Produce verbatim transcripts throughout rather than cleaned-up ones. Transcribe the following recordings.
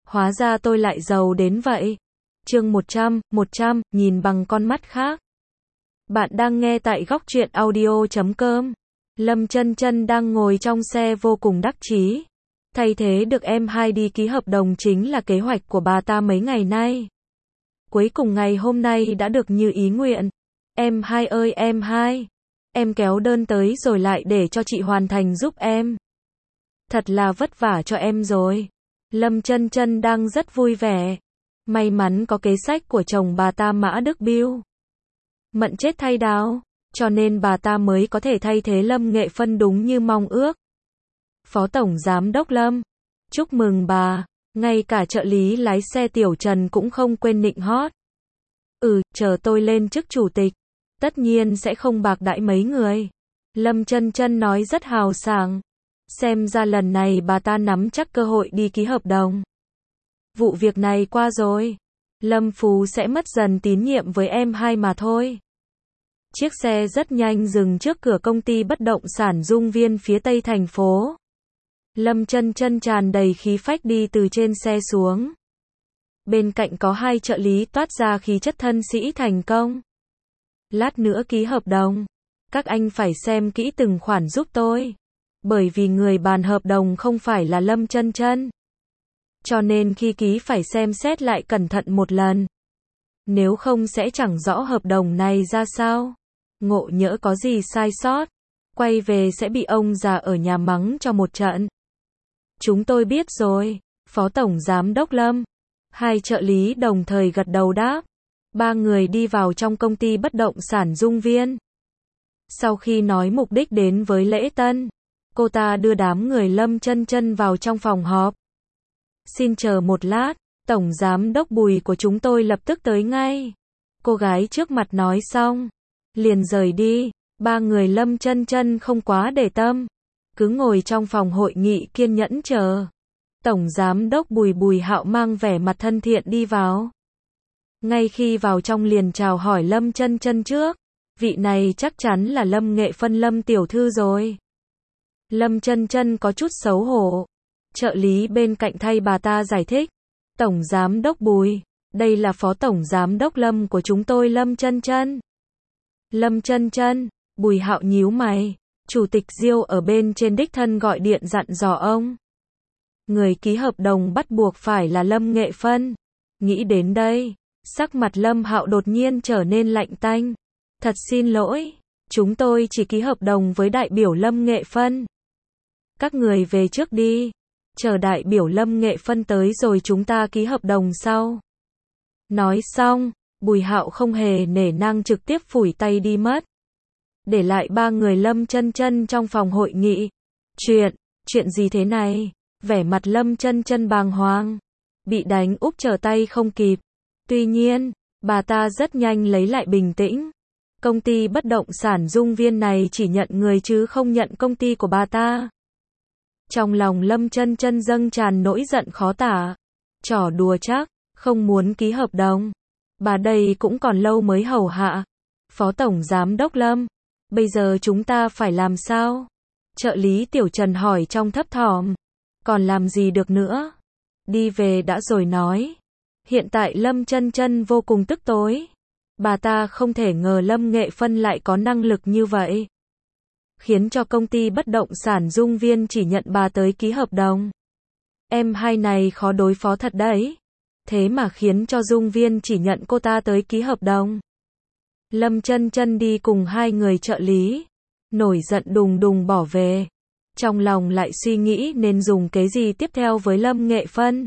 Hóa ra tôi lại giàu đến vậy. Chương một trăm, một trăm, nhìn bằng con mắt khác. Bạn đang nghe tại góc truyện audio chấm com. Lâm Chân Chân đang ngồi trong xe vô cùng đắc chí. Thay thế được em hai đi ký hợp đồng chính là kế hoạch của bà ta mấy ngày nay. Cuối cùng ngày hôm nay đã được như ý nguyện. Em hai ơi em hai, em kéo đơn tới rồi lại để cho chị hoàn thành giúp em. Thật là vất vả cho em rồi. Lâm Chân Chân đang rất vui vẻ. May mắn có kế sách của chồng bà ta Mã Đức Biêu. Mận chết thay đào, cho nên bà ta mới có thể thay thế Lâm Nghệ Phân đúng như mong ước. Phó Tổng Giám đốc Lâm, chúc mừng bà, ngay cả trợ lý lái xe Tiểu Trần cũng không quên nịnh hót. Ừ, chờ tôi lên chức chủ tịch, tất nhiên sẽ không bạc đãi mấy người. Lâm Chân Chân nói rất hào sảng. Xem ra lần này bà ta nắm chắc cơ hội đi ký hợp đồng. Vụ việc này qua rồi, Lâm Phú sẽ mất dần tín nhiệm với em hai mà thôi. Chiếc xe rất nhanh dừng trước cửa công ty bất động sản Dung Viên phía tây thành phố. Lâm Chân Chân tràn đầy khí phách đi từ trên xe xuống. Bên cạnh có hai trợ lý toát ra khí chất thân sĩ thành công. Lát nữa ký hợp đồng, các anh phải xem kỹ từng khoản giúp tôi. Bởi vì người bàn hợp đồng không phải là Lâm Chân Chân. Cho nên khi ký phải xem xét lại cẩn thận một lần. Nếu không sẽ chẳng rõ hợp đồng này ra sao. Ngộ nhỡ có gì sai sót, quay về sẽ bị ông già ở nhà mắng cho một trận. Chúng tôi biết rồi, Phó Tổng Giám đốc Lâm. Hai trợ lý đồng thời gật đầu đáp. Ba người đi vào trong công ty bất động sản Dung Viên. Sau khi nói mục đích đến với lễ tân, cô ta đưa đám người Lâm Chân Chân vào trong phòng họp. Xin chờ một lát, Tổng Giám đốc Bùi của chúng tôi lập tức tới ngay. Cô gái trước mặt nói xong, liền rời đi. Ba người Lâm Chân Chân không quá để tâm, cứ ngồi trong phòng hội nghị kiên nhẫn chờ. Tổng Giám đốc Bùi Bùi Hạo mang vẻ mặt thân thiện đi vào. Ngay khi vào trong liền chào hỏi Lâm Chân Chân trước. Vị này chắc chắn là Lâm Nghệ Phân Lâm tiểu thư rồi. Lâm Chân Chân có chút xấu hổ. Trợ lý bên cạnh thay bà ta giải thích. Tổng Giám đốc Bùi, đây là Phó Tổng Giám đốc Lâm của chúng tôi Lâm Chân Chân. Lâm Chân Chân, Bùi Hạo nhíu mày. Chủ tịch Diêu ở bên trên đích thân gọi điện dặn dò ông. Người ký hợp đồng bắt buộc phải là Lâm Nghệ Phân. Nghĩ đến đây, sắc mặt Lâm Hạo đột nhiên trở nên lạnh tanh. Thật xin lỗi, chúng tôi chỉ ký hợp đồng với đại biểu Lâm Nghệ Phân. Các người về trước đi, chờ đại biểu Lâm Nghệ Phân tới rồi chúng ta ký hợp đồng sau. Nói xong, Bùi Hạo không hề nể nang trực tiếp phủi tay đi mất. Để lại ba người Lâm Chân Chân trong phòng hội nghị. Chuyện, chuyện gì thế này? Vẻ mặt Lâm Chân Chân bàng hoàng, bị đánh úp trở tay không kịp. Tuy nhiên, bà ta rất nhanh lấy lại bình tĩnh. Công ty bất động sản Dung Viên này chỉ nhận người chứ không nhận công ty của bà ta. Trong lòng Lâm Chân Chân dâng tràn nỗi giận khó tả. Trò đùa chắc, không muốn ký hợp đồng. Bà đây cũng còn lâu mới hầu hạ. Phó Tổng Giám đốc Lâm, bây giờ chúng ta phải làm sao? Trợ lý Tiểu Trần hỏi trong thấp thỏm. Còn làm gì được nữa? Đi về đã rồi nói. Hiện tại Lâm Chân Chân vô cùng tức tối. Bà ta không thể ngờ Lâm Nghệ Phân lại có năng lực như vậy. Khiến cho công ty bất động sản Dung Viên chỉ nhận bà tới ký hợp đồng. Em hai này khó đối phó thật đấy. Thế mà khiến cho Dung Viên chỉ nhận cô ta tới ký hợp đồng. Lâm Chân Chân đi cùng hai người trợ lý. Nổi giận đùng đùng bỏ về. Trong lòng lại suy nghĩ nên dùng kế gì tiếp theo với Lâm Nghệ Phân.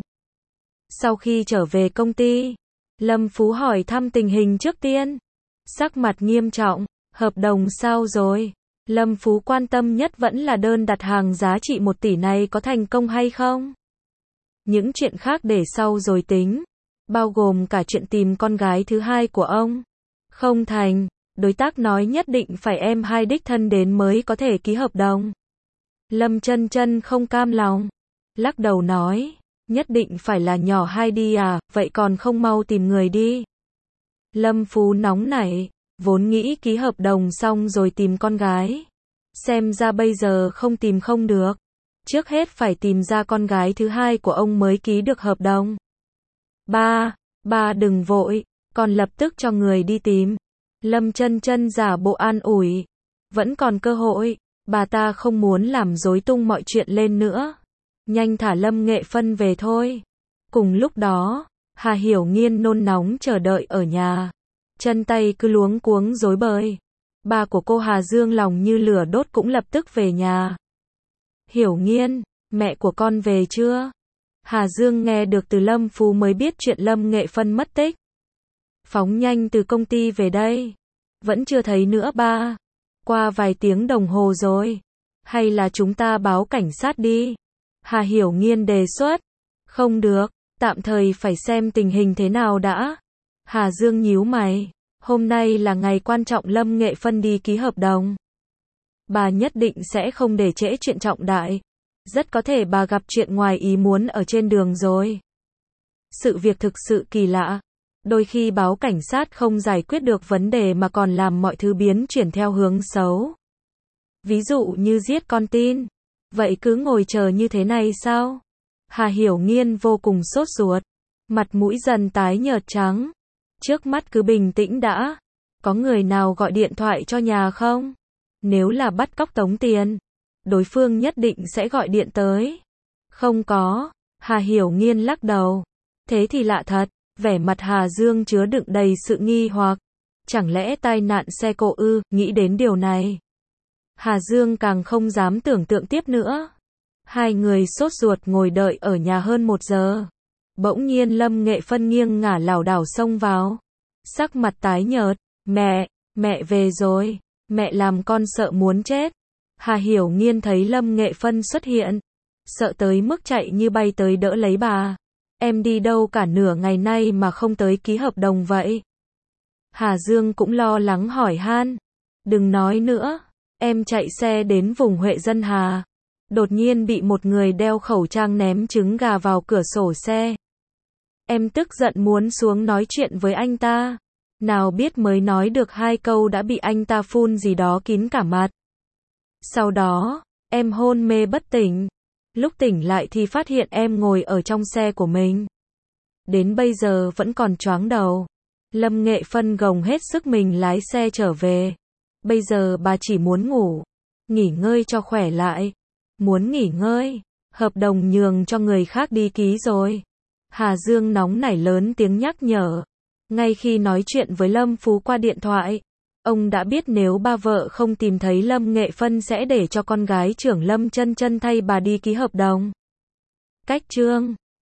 Sau khi trở về công ty, Lâm Phú hỏi thăm tình hình trước tiên. Sắc mặt nghiêm trọng, hợp đồng sao rồi? Lâm Phú quan tâm nhất vẫn là đơn đặt hàng giá trị một tỷ này có thành công hay không? Những chuyện khác để sau rồi tính, bao gồm cả chuyện tìm con gái thứ hai của ông. Không thành, đối tác nói nhất định phải em hai đích thân đến mới có thể ký hợp đồng. Lâm Chân Chân không cam lòng, lắc đầu nói. Nhất định phải là nhỏ hai đi à, vậy còn không mau tìm người đi. Lâm Phú nóng nảy, vốn nghĩ ký hợp đồng xong rồi tìm con gái. Xem ra bây giờ không tìm không được. Trước hết phải tìm ra con gái thứ hai của ông mới ký được hợp đồng. Ba, ba đừng vội, con lập tức cho người đi tìm. Lâm Chân Chân giả bộ an ủi. Vẫn còn cơ hội, bà ta không muốn làm rối tung mọi chuyện lên nữa. Nhanh thả Lâm Nghệ Phân về thôi. Cùng lúc đó, Hà Hiểu Nghiên nôn nóng chờ đợi ở nhà. Chân tay cứ luống cuống rối bời. Ba của cô Hà Dương lòng như lửa đốt cũng lập tức về nhà. Hiểu Nghiên, mẹ của con về chưa? Hà Dương nghe được từ Lâm Phú mới biết chuyện Lâm Nghệ Phân mất tích. Phóng nhanh từ công ty về đây. Vẫn chưa thấy nữa ba. Qua vài tiếng đồng hồ rồi. Hay là chúng ta báo cảnh sát đi? Hà Hiểu Nghiên đề xuất. Không được, tạm thời phải xem tình hình thế nào đã. Hà Dương nhíu mày. Hôm nay là ngày quan trọng Lâm Nghệ Phân đi ký hợp đồng. Bà nhất định sẽ không để trễ chuyện trọng đại. Rất có thể bà gặp chuyện ngoài ý muốn ở trên đường rồi. Sự việc thực sự kỳ lạ. Đôi khi báo cảnh sát không giải quyết được vấn đề mà còn làm mọi thứ biến chuyển theo hướng xấu. Ví dụ như giết con tin. Vậy cứ ngồi chờ như thế này sao? Hà Hiểu Nghiên vô cùng sốt ruột. Mặt mũi dần tái nhợt trắng. Trước mắt cứ bình tĩnh đã. Có người nào gọi điện thoại cho nhà không? Nếu là bắt cóc tống tiền, đối phương nhất định sẽ gọi điện tới. Không có. Hà Hiểu Nghiên lắc đầu. Thế thì lạ thật. Vẻ mặt Hà Dương chứa đựng đầy sự nghi hoặc. Chẳng lẽ tai nạn xe cộ ư? Nghĩ đến điều này, Hà Dương càng không dám tưởng tượng tiếp nữa. Hai người sốt ruột ngồi đợi ở nhà hơn một giờ. Bỗng nhiên Lâm Nghệ Phân nghiêng ngả lảo đảo xông vào. Sắc mặt tái nhợt. Mẹ, mẹ về rồi. Mẹ làm con sợ muốn chết. Hà Hiểu Nghiên thấy Lâm Nghệ Phân xuất hiện. Sợ tới mức chạy như bay tới đỡ lấy bà. Em đi đâu cả nửa ngày nay mà không tới ký hợp đồng vậy? Hà Dương cũng lo lắng hỏi han. Đừng nói nữa. Em chạy xe đến vùng Huệ Dân Hà. Đột nhiên bị một người đeo khẩu trang ném trứng gà vào cửa sổ xe. Em tức giận muốn xuống nói chuyện với anh ta. Nào biết mới nói được hai câu đã bị anh ta phun gì đó kín cả mặt. Sau đó, em hôn mê bất tỉnh. Lúc tỉnh lại thì phát hiện em ngồi ở trong xe của mình. Đến bây giờ vẫn còn choáng đầu. Lâm Nghệ Phân gồng hết sức mình lái xe trở về. Bây giờ bà chỉ muốn ngủ. Nghỉ ngơi cho khỏe lại. Muốn nghỉ ngơi. Hợp đồng nhường cho người khác đi ký rồi. Hà Dương nóng nảy lớn tiếng nhắc nhở. Ngay khi nói chuyện với Lâm Phú qua điện thoại, ông đã biết nếu ba vợ không tìm thấy Lâm Nghệ Phân sẽ để cho con gái trưởng Lâm Chân Chân thay bà đi ký hợp đồng. Cách chương